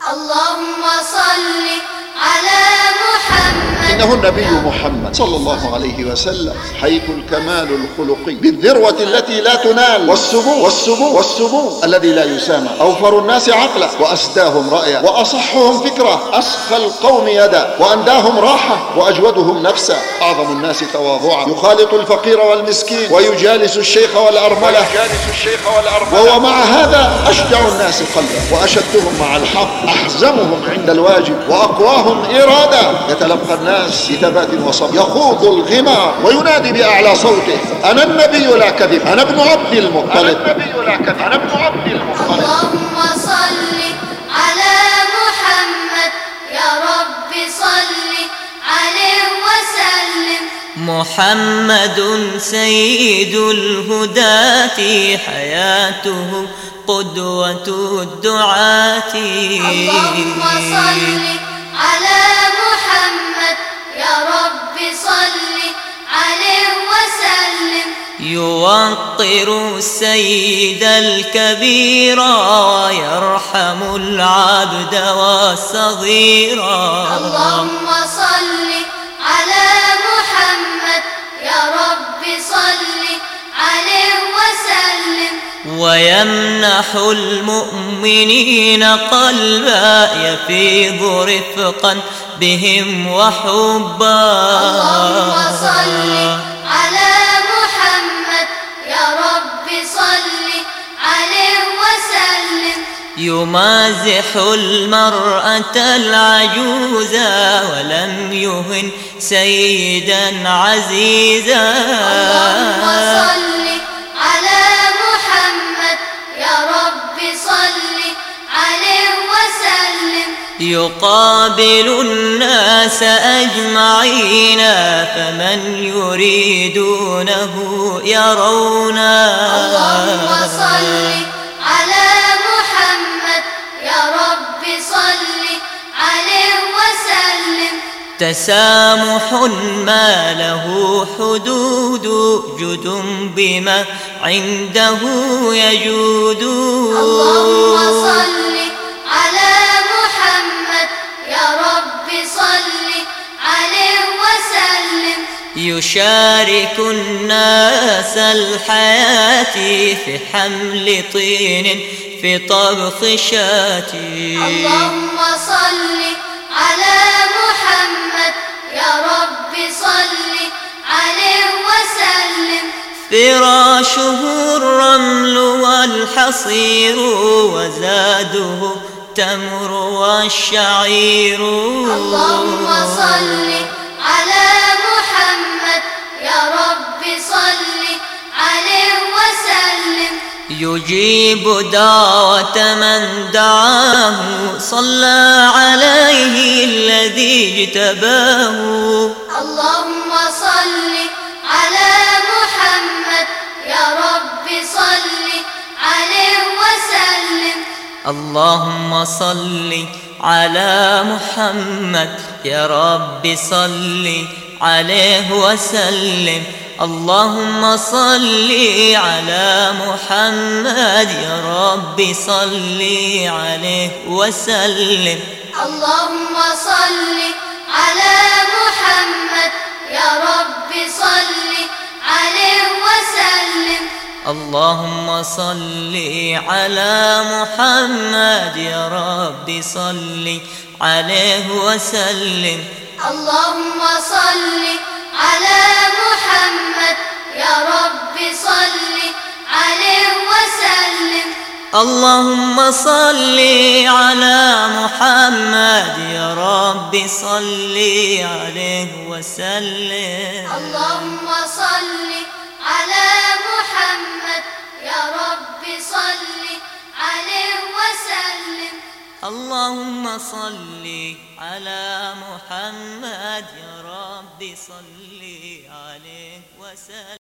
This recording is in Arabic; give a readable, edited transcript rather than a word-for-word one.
اللهم صل على محمد. إنه النبي محمد صلى الله عليه وسلم حيث الكمال الخلقي بالذروة التي لا تنال، والسمو الذي لا يسامى، أوفر الناس عقلا وأسداهم رأيا وأصحهم فكرة، أسخى القوم يدا وأنداهم راحة وأجودهم نفسا، أعظم الناس تواضعا، يخالط الفقير والمسكين ويجالس الشيخ والأرملة، وهو مع هذا أشجع الناس قلبا وأشدهم مع الحق، أحزمهم عند الواجب وأقواهم إرادة، يتلقى الناس بثبات وصبر، يخوض الغمى وينادي بأعلى صوته: أنا النبي لا كذب، أنا ابن عبد المطلب. اللهم صل على محمد، يا رب صل عليه وسلم. محمد سيد الهداة، حياته قدوة الدعاة. اللهم صل على محمد، يا رب صل عليه وسلم. يوقر السيد الكبير ويرحم العبد والصغير. اللهم صل على محمد، يا رب صل عليه وسلم. ويمنح المؤمنين قلبا يفيض رفقا بهم وحبا. اللهم صل على محمد، يا رب صل عليه وسلم. يمازح المرأة العجوزا ولم يهن سيدا عزيزا. اللهم صل على محمد، يا رب صل عليه وسلم. يقابل الناس أجمعين فمن يريدونه يرونا. اللهم صل على محمد، يا رب صل عليه وسلم. تسامح ما له حدود، جد بما عنده يجود. اللهم صل على محمد، يا رب صل عليه وسلم. يشارك الناس الحياة في حمل طين في طبخ شاة. اللهم صل على محمد، يا رب صل عليه وسلم. فراشه الرمل والحصير وزاده التمر والشعير. اللهم صل على محمد، يا رب صل عليه وسلم. يجيب دعوة من دعاه، صلى عليه الذي اجتباه. اللهم صل على محمد، يا رب صل عليه وسلم. اللهم صل على محمد، يا رب صل عليه وسلم. اللهم صل على محمد، يا رب صل عليه وسلم. اللهم صل على محمد، يا رب صل عليه وسلم. اللهم صل على محمد، يا رب صل عليه وسلم. اللهم صل على محمد، يا رب صل عليه وسلم. اللهم صل على محمد، يا رب صل عليه وسلم. اللهم صل على محمد، يا رب صل عليه وسلم. اللهم صل على محمد، يا رب صل عليه وسلم.